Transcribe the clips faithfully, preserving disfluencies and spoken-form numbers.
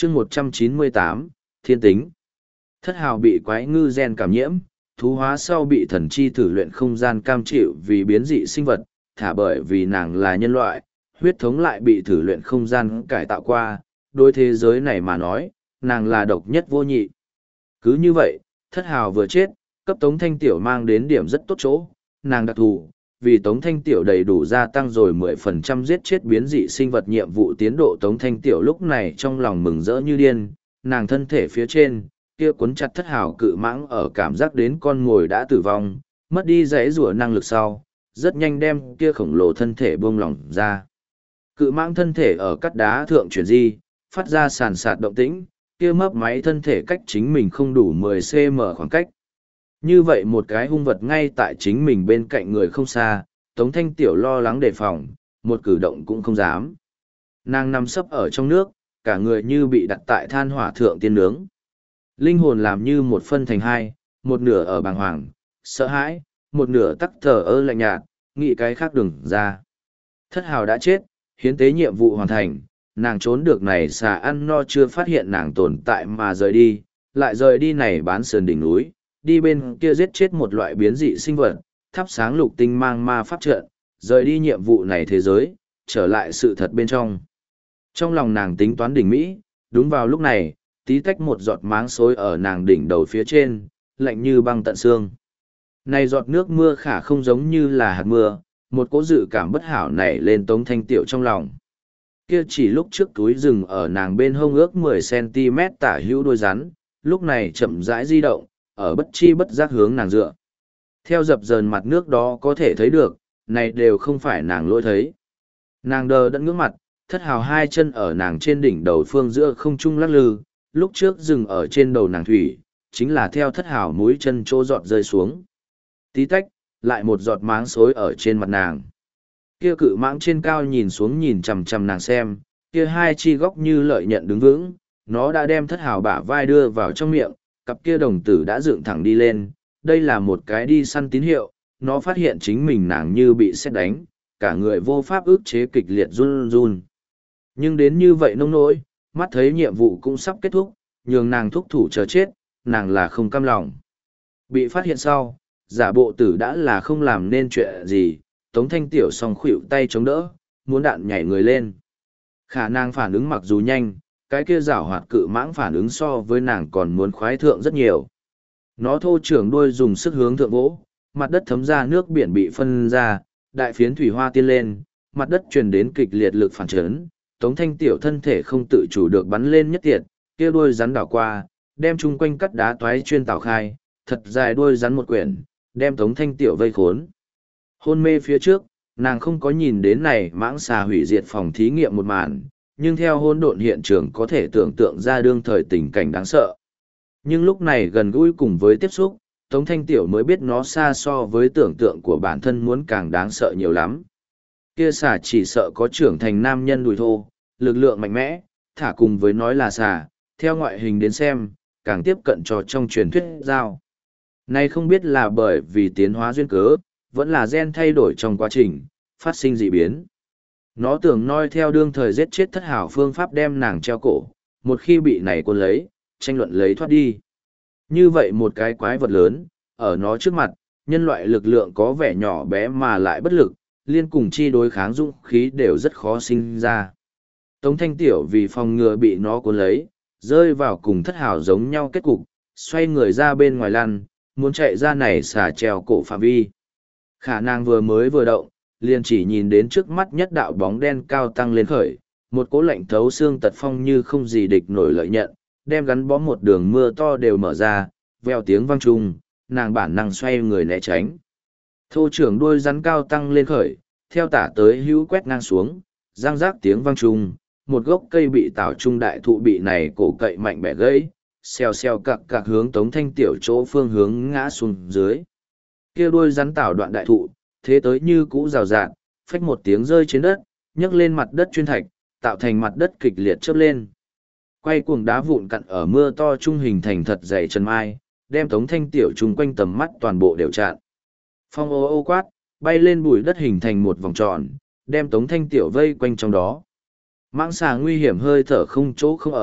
chương một trăm chín mươi tám, Thiên tính. Thất hào bị quái ngư gen cảm nhiễm, thú hóa sau bị thần chi thử luyện không gian cam chịu vì biến dị sinh vật, thả bởi vì nàng là nhân loại, huyết thống lại bị thử luyện không gian cải tạo qua, đối thế giới này mà nói, nàng là độc nhất vô nhị. Cứ như vậy, thất hào vừa chết, cấp Tống Thanh Tiểu mang đến điểm rất tốt chỗ, nàng đặc thù, vì Tống Thanh Tiểu đầy đủ gia tăng rồi mười phần trăm giết chết biến dị sinh vật nhiệm vụ tiến độ. Tống Thanh Tiểu lúc này trong lòng mừng rỡ như điên, nàng thân thể phía trên, kia cuốn chặt thất hào cự mãng ở cảm giác đến con ngồi đã tử vong, mất đi dãy rủa năng lực sau, rất nhanh đem kia khổng lồ thân thể buông lỏng ra. Cự mãng thân thể ở cắt đá thượng chuyển di, phát ra sàn sạt động tĩnh, kia mấp máy thân thể cách chính mình không đủ mười xăng ti mét khoảng cách. Như vậy một cái hung vật ngay tại chính mình bên cạnh người không xa, Tống Thanh Tiểu lo lắng đề phòng, một cử động cũng không dám. Nàng nằm sấp ở trong nước, cả người như bị đặt tại than hỏa thượng tiên nướng. Linh hồn làm như một phân thành hai, một nửa ở bàng hoàng, sợ hãi, một nửa tắc thờ ơ lạnh nhạt, nghĩ cái khác đừng ra. Thất hào đã chết, hiến tế nhiệm vụ hoàn thành, nàng trốn được này xà ăn no chưa phát hiện nàng tồn tại mà rời đi, lại rời đi này bán sườn đỉnh núi, đi bên kia giết chết một loại biến dị sinh vật, thắp sáng lục tinh mang ma pháp trận, rời đi nhiệm vụ này thế giới, trở lại sự thật bên trong. Trong lòng nàng tính toán đỉnh Mỹ, đúng vào lúc này, tí tách một giọt máng xối ở nàng đỉnh đầu phía trên, lạnh như băng tận xương. Này giọt nước mưa khả không giống như là hạt mưa, một cỗ dự cảm bất hảo nảy lên Tống Thanh Tiểu trong lòng. Kia chỉ lúc trước túi rừng ở nàng bên hông ước mười xăng ti mét tả hữu đôi rắn, lúc này chậm rãi di động, ở bất chi bất giác hướng nàng dựa. Theo dập dờn mặt nước đó có thể thấy được, này đều không phải nàng lỗi thấy. Nàng đờ đẫn ngước mặt, thất hào hai chân ở nàng trên đỉnh đầu phương giữa không trung lắc lư, lúc trước dừng ở trên đầu nàng thủy, chính là theo thất hào mũi chân trô giọt rơi xuống. Tí tách, lại một giọt máng xối ở trên mặt nàng. Kia cự mãng trên cao nhìn xuống nhìn chằm chằm nàng xem, kia hai chi góc như lợi nhận đứng vững, nó đã đem thất hào bả vai đưa vào trong miệng, cặp kia đồng tử đã dựng thẳng đi lên, đây là một cái đi săn tín hiệu, nó phát hiện chính mình nàng như bị sét đánh, cả người vô pháp ức chế kịch liệt run run. Nhưng đến như vậy nông nỗi, mắt thấy nhiệm vụ cũng sắp kết thúc, nhường nàng thúc thủ chờ chết, nàng là không cam lòng. Bị phát hiện sau, giả bộ tử đã là không làm nên chuyện gì, Tống Thanh Tiểu song khuỵu tay chống đỡ, muốn đạn nhảy người lên. Khả năng phản ứng mặc dù nhanh, cái kia giảo hoạt cự mãng phản ứng so với nàng còn muốn khoái thượng rất nhiều. Nó thô trưởng đuôi dùng sức hướng thượng vỗ, mặt đất thấm ra nước biển bị phân ra, đại phiến thủy hoa tiên lên, mặt đất truyền đến kịch liệt lực phản chấn, Tống Thanh Tiểu thân thể không tự chủ được bắn lên nhất tiệt, kia đuôi rắn đảo qua, đem chung quanh cắt đá toái chuyên tảo khai, thật dài đuôi rắn một quyển, đem Tống Thanh Tiểu vây khốn. Hôn mê phía trước, nàng không có nhìn đến này mãng xà hủy diệt phòng thí nghiệm một màn, nhưng theo hôn độn hiện trường có thể tưởng tượng ra đương thời tình cảnh đáng sợ. Nhưng lúc này gần gũi cùng với tiếp xúc, Tống Thanh Tiểu mới biết nó xa so với tưởng tượng của bản thân muốn càng đáng sợ nhiều lắm. Kia xà chỉ sợ có trưởng thành nam nhân đùi thô, lực lượng mạnh mẽ, thả cùng với nói là xà, theo ngoại hình đến xem, càng tiếp cận cho trong truyền thuyết giao. Này không biết là bởi vì tiến hóa duyên cớ, vẫn là gen thay đổi trong quá trình, phát sinh dị biến. Nó tưởng noi theo đương thời giết chết thất hảo phương pháp đem nàng treo cổ, một khi bị này cuốn lấy, tranh luận lấy thoát đi. Như vậy một cái quái vật lớn, ở nó trước mặt, nhân loại lực lượng có vẻ nhỏ bé mà lại bất lực, liên cùng chi đối kháng dũng khí đều rất khó sinh ra. Tống Thanh Tiểu vì phòng ngừa bị nó cuốn lấy, rơi vào cùng thất hảo giống nhau kết cục, xoay người ra bên ngoài lăn, muốn chạy ra này xả treo cổ phạm vi. Khả năng vừa mới vừa động, liền chỉ nhìn đến trước mắt nhất đạo bóng đen cao tăng lên khởi, một cỗ lạnh thấu xương tật phong như không gì địch nổi lợi nhận, đem gắn bó một đường mưa to đều mở ra, veo tiếng vang trung, nàng bản năng xoay người né tránh. Thô trưởng đuôi rắn cao tăng lên khởi, theo tả tới hữu quét ngang xuống, răng rác tiếng vang trung, một gốc cây bị tảo trung đại thụ bị này cổ cậy mạnh bẻ gãy, xèo xèo cặc cặc hướng Tống Thanh Tiểu chỗ phương hướng ngã xuống dưới. Kia đuôi rắn tảo đoạn đại thụ, thế tới như cũ rào rạt, phách một tiếng rơi trên đất, nhấc lên mặt đất chuyên thạch, tạo thành mặt đất kịch liệt chớp lên. Quay cuồng đá vụn cặn ở mưa to trung hình thành thật dày chân mai, đem Tống Thanh Tiểu chung quanh tầm mắt toàn bộ đều chặn. Phong ô ô quát, bay lên bụi đất hình thành một vòng tròn, đem Tống Thanh Tiểu vây quanh trong đó. Mãng xà nguy hiểm hơi thở không chỗ không ở,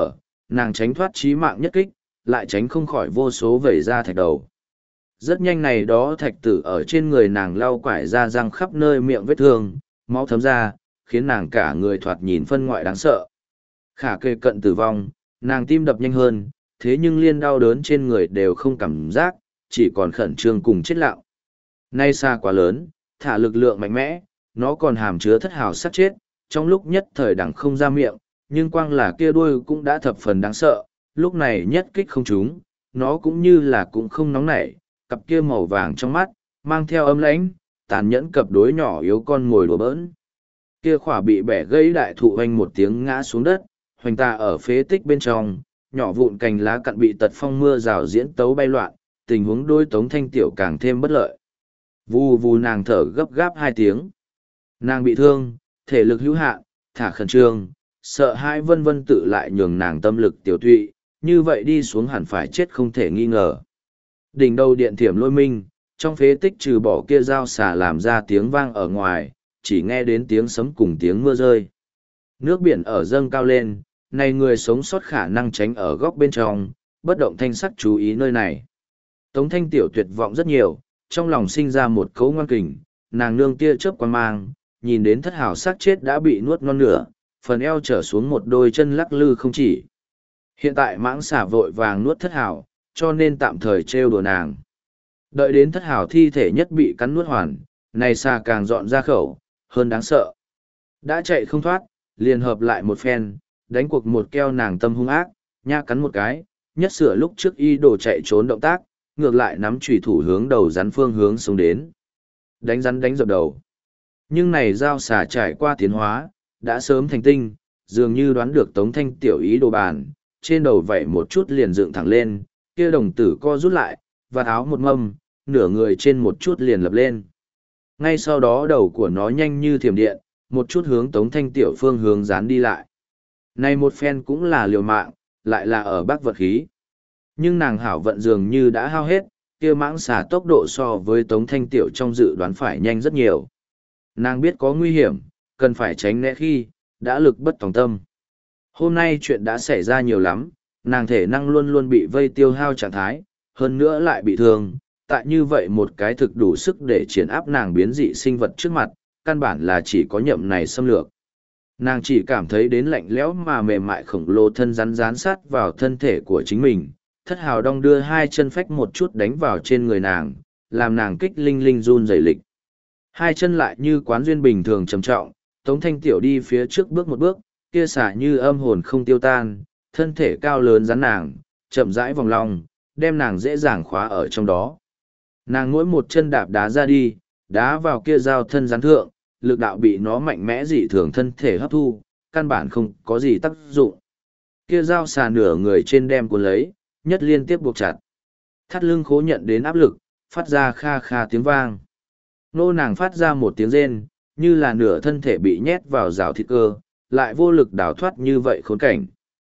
nàng tránh thoát chí mạng nhất kích, lại tránh không khỏi vô số vẩy ra thạch đầu. Rất nhanh này đó thạch tử ở trên người nàng lau quải ra răng khắp nơi miệng vết thương, máu thấm ra, khiến nàng cả người thoạt nhìn phân ngoại đáng sợ. Khả kề cận tử vong, nàng tim đập nhanh hơn, thế nhưng liên đau đớn trên người đều không cảm giác, chỉ còn khẩn trương cùng chết lặng. Nay xa quá lớn, thả lực lượng mạnh mẽ, nó còn hàm chứa thất hào sát chết, trong lúc nhất thời đằng không ra miệng, nhưng quang là kia đuôi cũng đã thập phần đáng sợ, lúc này nhất kích không trúng, nó cũng như là cũng không nóng nảy, cặp kia màu vàng trong mắt, mang theo âm lãnh, tàn nhẫn cặp đối nhỏ yếu con ngồi đùa bỡn. Kia khỏa bị bẻ gãy đại thụ hoành một tiếng ngã xuống đất, hoành tà ở phế tích bên trong, nhỏ vụn cành lá cặn bị tật phong mưa rào diễn tấu bay loạn, tình huống đôi Tống Thanh Tiểu càng thêm bất lợi. Vù vù nàng thở gấp gáp hai tiếng. Nàng bị thương, thể lực hữu hạn, thả khẩn trương, sợ hãi vân vân tự lại nhường nàng tâm lực tiểu tụy, như vậy đi xuống hẳn phải chết không thể nghi ngờ. Đỉnh đầu điện thiểm lôi minh, trong phế tích trừ bỏ kia dao xả làm ra tiếng vang ở ngoài, chỉ nghe đến tiếng sấm cùng tiếng mưa rơi. Nước biển ở dâng cao lên, này người sống sót khả năng tránh ở góc bên trong, bất động thanh sắc chú ý nơi này. Tống Thanh Tiểu tuyệt vọng rất nhiều, trong lòng sinh ra một cấu ngoan kình, nàng nương tia chớp quan mang, nhìn đến thất hào xác chết đã bị nuốt non nửa, phần eo trở xuống một đôi chân lắc lư không chỉ. Hiện tại mãng xả vội vàng nuốt thất hào, cho nên tạm thời trêu đùa nàng. Đợi đến thất hào thi thể nhất bị cắn nuốt hoàn, này xà càng dọn ra khẩu, hơn đáng sợ. Đã chạy không thoát, liền hợp lại một phen, đánh cuộc một keo nàng tâm hung ác, nha cắn một cái, nhất sửa lúc trước y đồ chạy trốn động tác, ngược lại nắm chủy thủ hướng đầu rắn phương hướng xuống đến. Đánh rắn đánh dập đầu. Nhưng này dao xà trải qua tiến hóa, đã sớm thành tinh, dường như đoán được Tống Thanh Tiểu ý đồ bàn, trên đầu vẩy một chút liền dựng thẳng lên, kia đồng tử co rút lại, và áo một mâm, nửa người trên một chút liền lập lên. Ngay sau đó đầu của nó nhanh như thiểm điện, một chút hướng Tống Thanh Tiểu phương hướng dán đi lại. Này một phen cũng là liều mạng, lại là ở bác vật khí. Nhưng nàng hảo vận dường như đã hao hết, kia mãng xà tốc độ so với Tống Thanh Tiểu trong dự đoán phải nhanh rất nhiều. Nàng biết có nguy hiểm, cần phải tránh né khi, đã lực bất tòng tâm. Hôm nay chuyện đã xảy ra nhiều lắm, nàng thể năng luôn luôn bị vây tiêu hao trạng thái, hơn nữa lại bị thương, tại như vậy một cái thực đủ sức để triển áp nàng biến dị sinh vật trước mặt, căn bản là chỉ có nhậm này xâm lược. Nàng chỉ cảm thấy đến lạnh lẽo mà mềm mại khổng lồ thân rắn rán sát vào thân thể của chính mình, thất hào đong đưa hai chân phách một chút đánh vào trên người nàng, làm nàng kích linh linh run rẩy lịch. Hai chân lại như quán duyên bình thường trầm trọng, Tống Thanh Tiểu đi phía trước bước một bước, kia xả như âm hồn không tiêu tan, thân thể cao lớn rắn nàng, chậm rãi vòng lòng, đem nàng dễ dàng khóa ở trong đó. Nàng mỗi một chân đạp đá ra đi, đá vào kia dao thân rắn thượng, lực đạo bị nó mạnh mẽ dị thường thân thể hấp thu, căn bản không có gì tác dụng. Kia dao xà nửa người trên đem cuốn lấy, nhất liên tiếp buộc chặt. Thắt lưng khố nhận đến áp lực, phát ra kha kha tiếng vang. Nô nàng phát ra một tiếng rên, như là nửa thân thể bị nhét vào rào thịt cơ, lại vô lực đào thoát như vậy khốn cảnh.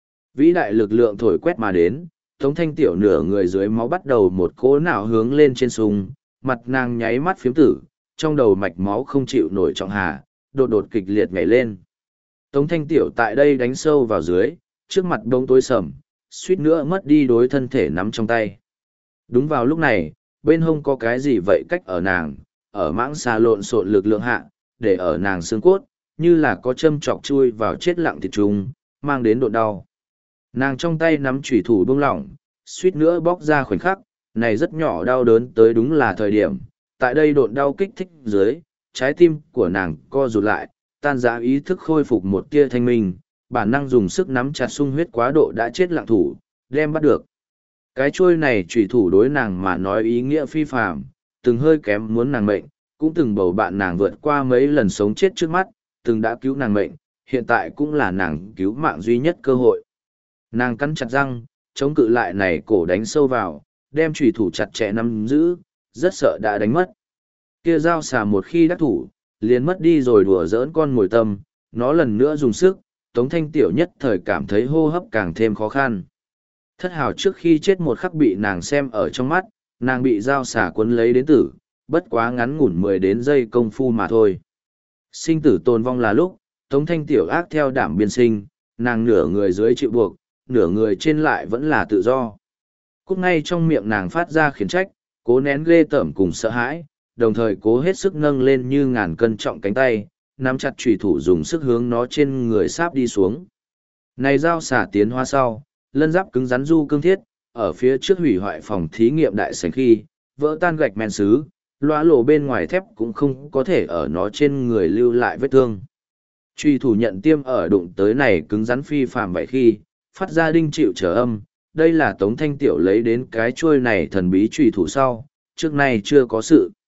Vĩ đại lực lượng thổi quét mà đến, Tống Thanh Tiểu nửa người dưới máu bắt đầu một cỗ nào hướng lên trên sùng, mặt nàng nháy mắt phiếm tử, trong đầu mạch máu không chịu nổi trọng hà, đột đột kịch liệt nhảy lên. Tống Thanh Tiểu tại đây đánh sâu vào dưới, trước mặt bông tối sầm, suýt nữa mất đi đối thân thể nắm trong tay. Đúng vào lúc này, bên hông có cái gì vậy cách ở nàng, ở mãng xà lộn xộn lực lượng hạ, để ở nàng xương cốt, như là có châm chọc chui vào chết lặng thịt trùng, mang đến độ đau. Nàng trong tay nắm chủy thủ buông lỏng, suýt nữa bóc ra khoảnh khắc, này rất nhỏ đau đớn tới đúng là thời điểm, tại đây độn đau kích thích dưới, trái tim của nàng co rụt lại, tan rã ý thức khôi phục một tia thanh minh, bản năng dùng sức nắm chặt sung huyết quá độ đã chết lặng thủ, đem bắt được. Cái chuôi này chủy thủ đối nàng mà nói ý nghĩa phi phàm, từng hơi kém muốn nàng mệnh, cũng từng bầu bạn nàng vượt qua mấy lần sống chết trước mắt, từng đã cứu nàng mệnh, hiện tại cũng là nàng cứu mạng duy nhất cơ hội. Nàng cắn chặt răng, chống cự lại này cổ đánh sâu vào, đem chủy thủ chặt chẽ nắm giữ, rất sợ đã đánh mất. Kia dao xà một khi đắc thủ, liền mất đi rồi đùa giỡn con mồi tâm, nó lần nữa dùng sức, Tống Thanh Tiểu nhất thời cảm thấy hô hấp càng thêm khó khăn. Thất hào trước khi chết một khắc bị nàng xem ở trong mắt, nàng bị dao xà cuốn lấy đến tử, bất quá ngắn ngủn mười đến giây công phu mà thôi. Sinh tử tồn vong là lúc, Tống Thanh Tiểu ác theo đảm biên sinh, nàng nửa người dưới chịu buộc, nửa người trên lại vẫn là tự do. Cút ngay trong miệng nàng phát ra khiển trách, cố nén ghê tởm cùng sợ hãi, đồng thời cố hết sức nâng lên như ngàn cân trọng cánh tay, nắm chặt chủy thủ dùng sức hướng nó trên người sáp đi xuống. Này dao xả tiến hóa sau, lân giáp cứng rắn du cương thiết, ở phía trước hủy hoại phòng thí nghiệm đại sảnh khi, vỡ tan gạch men sứ, loa lộ bên ngoài thép cũng không có thể ở nó trên người lưu lại vết thương. Truy thủ nhận tiêm ở đụng tới này cứng rắn phi phàm vậy khi, phát ra đinh chịu trở âm, đây là Tống Thanh Tiểu lấy đến cái chuôi này thần bí truy thủ sau, trước nay chưa có sự.